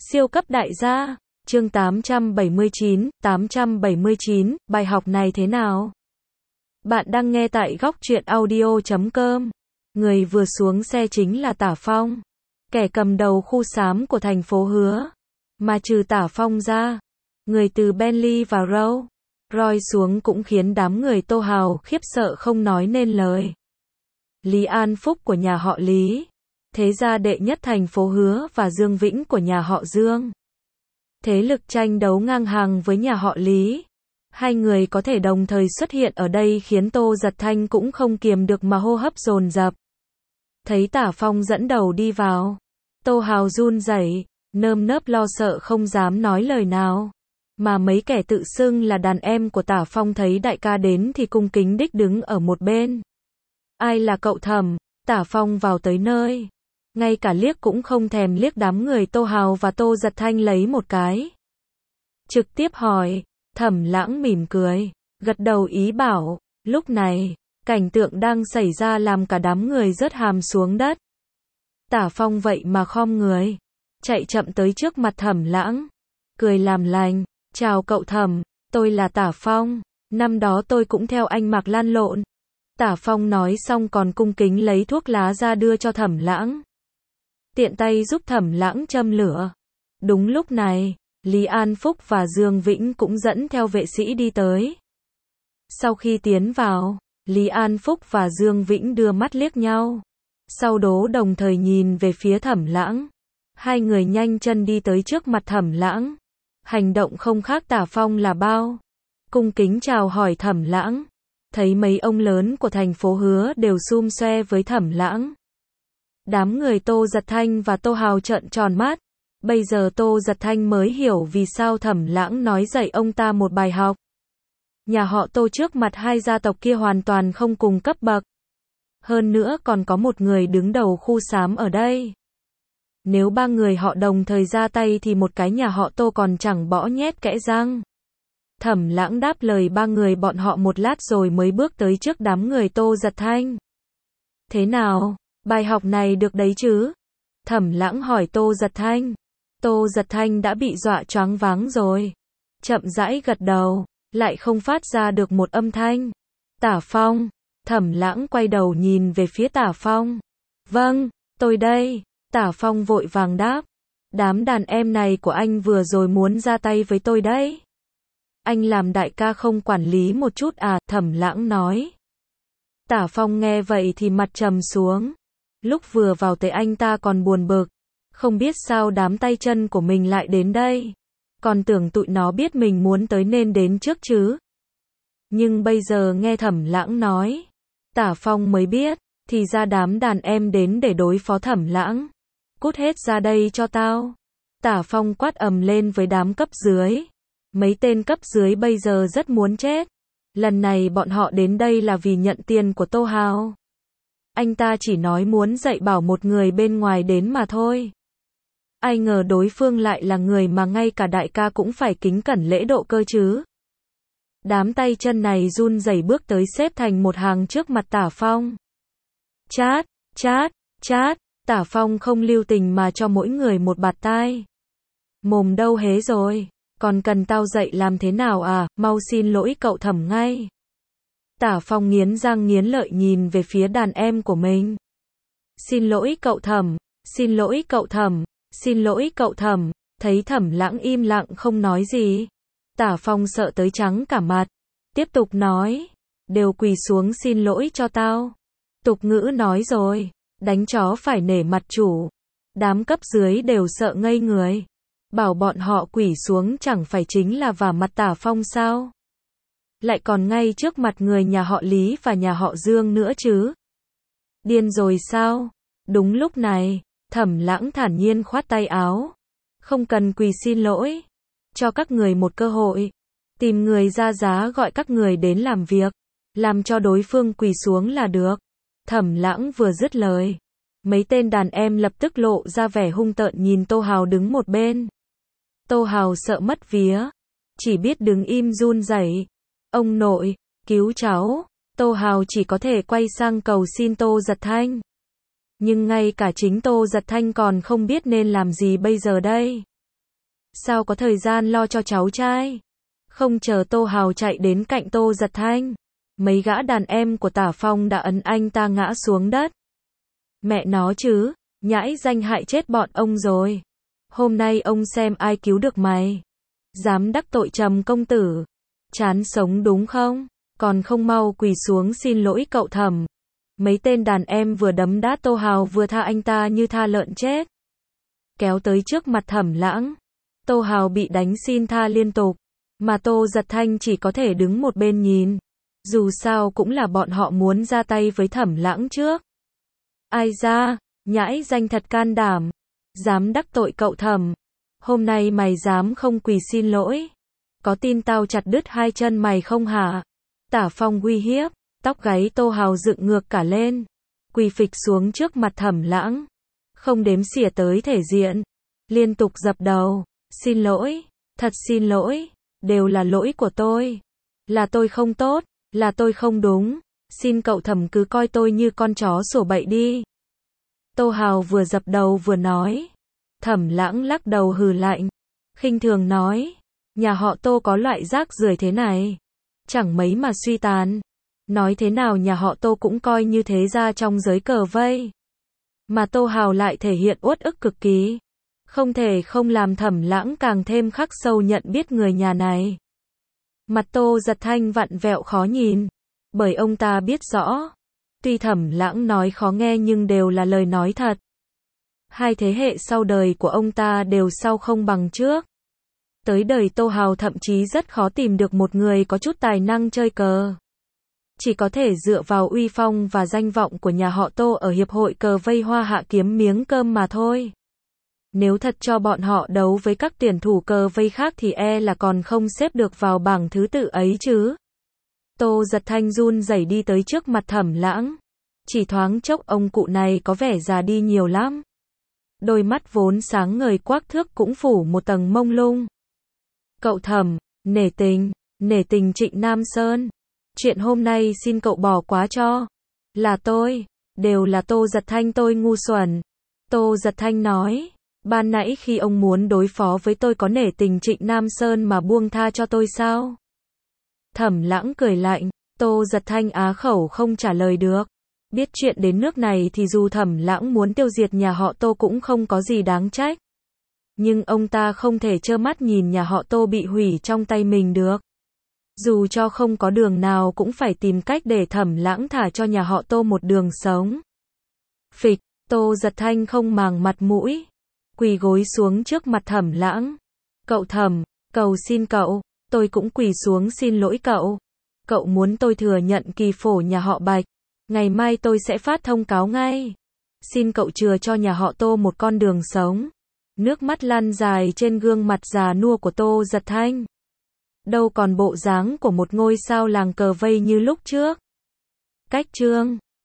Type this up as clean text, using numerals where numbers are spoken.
Siêu cấp đại gia, chương 879, bài học này thế nào? Bạn đang nghe tại góc truyện audio.com. Người vừa xuống xe chính là Tả Phong, kẻ cầm đầu khu xám của thành phố Hứa. Mà trừ Tả Phong ra, người từ Bentley và Rolls Royce xuống cũng khiến đám người Tô Hào khiếp sợ không nói nên lời. Lý An Phúc của nhà họ Lý, thế gia đệ nhất thành phố Hứa, và Dương Vĩnh của nhà họ Dương, thế lực tranh đấu ngang hàng với nhà họ Lý. Hai người có thể đồng thời xuất hiện ở đây khiến Tô Giật Thanh cũng không kiềm được mà hô hấp dồn dập. Thấy Tả Phong dẫn đầu đi vào, Tô Hào run rẩy, nơm nớp lo sợ không dám nói lời nào. Mà mấy kẻ tự xưng là đàn em của Tả Phong thấy đại ca đến thì cung kính đích đứng ở một bên. Ai là cậu Thẩm? Tả Phong vào tới nơi, ngay cả liếc cũng không thèm liếc đám người Tô Hào và Tô Giật Thanh lấy một cái. Trực tiếp hỏi. Thẩm Lãng mỉm cười, gật đầu ý bảo. Lúc này, cảnh tượng đang xảy ra làm cả đám người rớt hàm xuống đất. Tả Phong vậy mà khom người, chạy chậm tới trước mặt Thẩm Lãng, cười làm lành. Chào cậu Thẩm, tôi là Tả Phong, năm đó tôi cũng theo anh Mạc lan lộn. Tả Phong nói xong còn cung kính lấy thuốc lá ra đưa cho Thẩm Lãng, tiện tay giúp Thẩm Lãng châm lửa. Đúng lúc này, Lý An Phúc và Dương Vĩnh cũng dẫn theo vệ sĩ đi tới. Sau khi tiến vào, Lý An Phúc và Dương Vĩnh đưa mắt liếc nhau, sau đó đồng thời nhìn về phía Thẩm Lãng. Hai người nhanh chân đi tới trước mặt Thẩm Lãng, hành động không khác Tả Phong là bao, cung kính chào hỏi Thẩm Lãng. Thấy mấy ông lớn của thành phố Hứa đều xum xoe với Thẩm Lãng. Đám người Tô Giật Thanh và Tô Hào trợn tròn mắt. Bây giờ Tô Giật Thanh mới hiểu vì sao Thẩm Lãng nói dạy ông ta một bài học. Nhà họ Tô trước mặt hai gia tộc kia hoàn toàn không cùng cấp bậc. Hơn nữa còn có một người đứng đầu khu xám ở đây. Nếu ba người họ đồng thời ra tay thì một cái nhà họ Tô còn chẳng bỏ nhét kẽ răng. Thẩm Lãng đáp lời ba người bọn họ một lát rồi mới bước tới trước đám người Tô Giật Thanh. Thế nào, bài học này được đấy chứ? Thẩm Lãng hỏi Tô Giật Thanh. Tô Giật Thanh đã bị dọa choáng váng rồi, chậm rãi gật đầu, lại không phát ra được một âm thanh. Tả Phong. Thẩm Lãng quay đầu nhìn về phía Tả Phong. Vâng, tôi đây. Tả Phong vội vàng đáp. Đám đàn em này của anh vừa rồi muốn ra tay với tôi đấy. Anh làm đại ca không quản lý một chút à? Thẩm Lãng nói. Tả Phong nghe vậy thì mặt trầm xuống. Lúc vừa vào tới anh ta còn buồn bực, không biết sao đám tay chân của mình lại đến đây. Còn tưởng tụi nó biết mình muốn tới nên đến trước chứ. Nhưng bây giờ nghe Thẩm Lãng nói, Tả Phong mới biết, thì ra đám đàn em đến để đối phó Thẩm Lãng. Cút hết ra đây cho tao. Tả Phong quát ầm lên với đám cấp dưới. Mấy tên cấp dưới bây giờ rất muốn chết. Lần này bọn họ đến đây là vì nhận tiền của Tô Hào. Anh ta chỉ nói muốn dạy bảo một người bên ngoài đến mà thôi. Ai ngờ đối phương lại là người mà ngay cả đại ca cũng phải kính cẩn lễ độ cơ chứ. Đám tay chân này run rẩy bước tới xếp thành một hàng trước mặt Tả Phong. Chát, chát, chát, Tả Phong không lưu tình mà cho mỗi người một bạt tai. Mồm đâu hế rồi, còn cần tao dạy làm thế nào à? Mau xin lỗi cậu Thẩm ngay. Tả Phong nghiến răng nghiến lợi nhìn về phía đàn em của mình. Xin lỗi cậu Thẩm, xin lỗi cậu Thẩm, xin lỗi cậu Thẩm. Thấy Thẩm Lãng im lặng không nói gì, Tả Phong sợ tới trắng cả mặt. Tiếp tục nói, đều quỳ xuống xin lỗi cho tao. Tục ngữ nói rồi, đánh chó phải nể mặt chủ. Đám cấp dưới đều sợ ngây người. Bảo bọn họ quỳ xuống chẳng phải chính là vả mặt Tả Phong sao? Lại còn ngay trước mặt người nhà họ Lý và nhà họ Dương nữa chứ. Điên rồi sao? Đúng lúc này, Thẩm Lãng thản nhiên khoát tay áo. Không cần quỳ xin lỗi. Cho các người một cơ hội. Tìm người ra giá gọi các người đến làm việc. Làm cho đối phương quỳ xuống là được. Thẩm Lãng vừa dứt lời, mấy tên đàn em lập tức lộ ra vẻ hung tợn nhìn Tô Hào đứng một bên. Tô Hào sợ mất vía, chỉ biết đứng im run rẩy. Ông nội, cứu cháu. Tô Hào chỉ có thể quay sang cầu xin Tô Giật Thanh. Nhưng ngay cả chính Tô Giật Thanh còn không biết nên làm gì bây giờ đây. sao có thời gian lo cho cháu trai. Không chờ Tô Hào chạy đến cạnh Tô Giật Thanh, mấy gã đàn em của Tả Phong đã ấn anh ta ngã xuống đất. Mẹ nó chứ, nhãi danh hại chết bọn ông rồi. Hôm nay ông xem ai cứu được mày. Dám đắc tội Trầm công tử. Chán sống đúng không? Còn không mau quỳ xuống xin lỗi cậu Thẩm. Mấy tên đàn em vừa đấm đá Tô Hào vừa tha anh ta như tha lợn chết. Kéo tới trước mặt Thẩm Lãng. Tô Hào bị đánh xin tha liên tục. Mà Tô Giật Thanh chỉ có thể đứng một bên nhìn. Dù sao cũng là bọn họ muốn ra tay với Thẩm Lãng trước. Ai ra, nhãi danh thật can đảm. Dám đắc tội cậu Thẩm. Hôm nay mày dám không quỳ xin lỗi. Có tin tao chặt đứt hai chân mày không hả? Tả Phong uy hiếp, tóc gáy Tô Hào dựng ngược cả lên. Quỳ phịch xuống trước mặt Thẩm Lãng. Không đếm xỉa tới thể diện. Liên tục dập đầu. Xin lỗi, thật xin lỗi. Đều là lỗi của tôi. Là tôi không tốt, là tôi không đúng. Xin cậu Thẩm cứ coi tôi như con chó sủa bậy đi. Tô Hào vừa dập đầu vừa nói. Thẩm Lãng lắc đầu hừ lạnh. Khinh thường nói. Nhà họ Tô có loại rác rưởi thế này. Chẳng mấy mà suy tàn. Nói thế nào nhà họ Tô cũng coi như thế ra trong giới cờ vây. Mà Tô Hào lại thể hiện uất ức cực kỳ. Không thể không làm Thẩm Lãng càng thêm khắc sâu nhận biết người nhà này. Mặt Tô Giật Thanh vặn vẹo khó nhìn. Bởi ông ta biết rõ. Tuy Thẩm Lãng nói khó nghe nhưng đều là lời nói thật. Hai thế hệ sau đời của ông ta đều sau không bằng trước. Tới đời Tô Hào thậm chí rất khó tìm được một người có chút tài năng chơi cờ. Chỉ có thể dựa vào uy phong và danh vọng của nhà họ Tô ở hiệp hội cờ vây Hoa Hạ kiếm miếng cơm mà thôi. Nếu thật cho bọn họ đấu với các tuyển thủ cờ vây khác thì e là còn không xếp được vào bảng thứ tự ấy chứ. Tô Giật Thanh run rẩy đi tới trước mặt Thẩm Lãng. Chỉ thoáng chốc ông cụ này có vẻ già đi nhiều lắm. Đôi mắt vốn sáng ngời quắc thước cũng phủ một tầng mông lung. Cậu Thẩm, nể tình Trịnh Nam Sơn. Chuyện hôm nay xin cậu bỏ qua cho. Là tôi, đều là Tô Giật Thanh tôi ngu xuẩn. Tô Giật Thanh nói, ban nãy khi ông muốn đối phó với tôi có nể tình Trịnh Nam Sơn mà buông tha cho tôi sao? Thẩm Lãng cười lạnh, Tô Giật Thanh á khẩu không trả lời được. Biết chuyện đến nước này thì dù Thẩm Lãng muốn tiêu diệt nhà họ Tô cũng không có gì đáng trách. Nhưng ông ta không thể trơ mắt nhìn nhà họ Tô bị hủy trong tay mình được. Dù cho không có đường nào cũng phải tìm cách để Thẩm Lãng thả cho nhà họ Tô một đường sống. Phịch, Tô Giật Thanh không màng mặt mũi. Quỳ gối xuống trước mặt Thẩm Lãng. Cậu Thẩm, cầu xin cậu, tôi cũng quỳ xuống xin lỗi cậu. Cậu muốn tôi thừa nhận kỳ phổ nhà họ Bạch. Ngày mai tôi sẽ phát thông cáo ngay. Xin cậu chừa cho nhà họ Tô một con đường sống. Nước mắt lăn dài trên gương mặt già nua của Tô Giật Thanh. Đâu còn bộ dáng của một ngôi sao làng cờ vây như lúc trước. Cách chương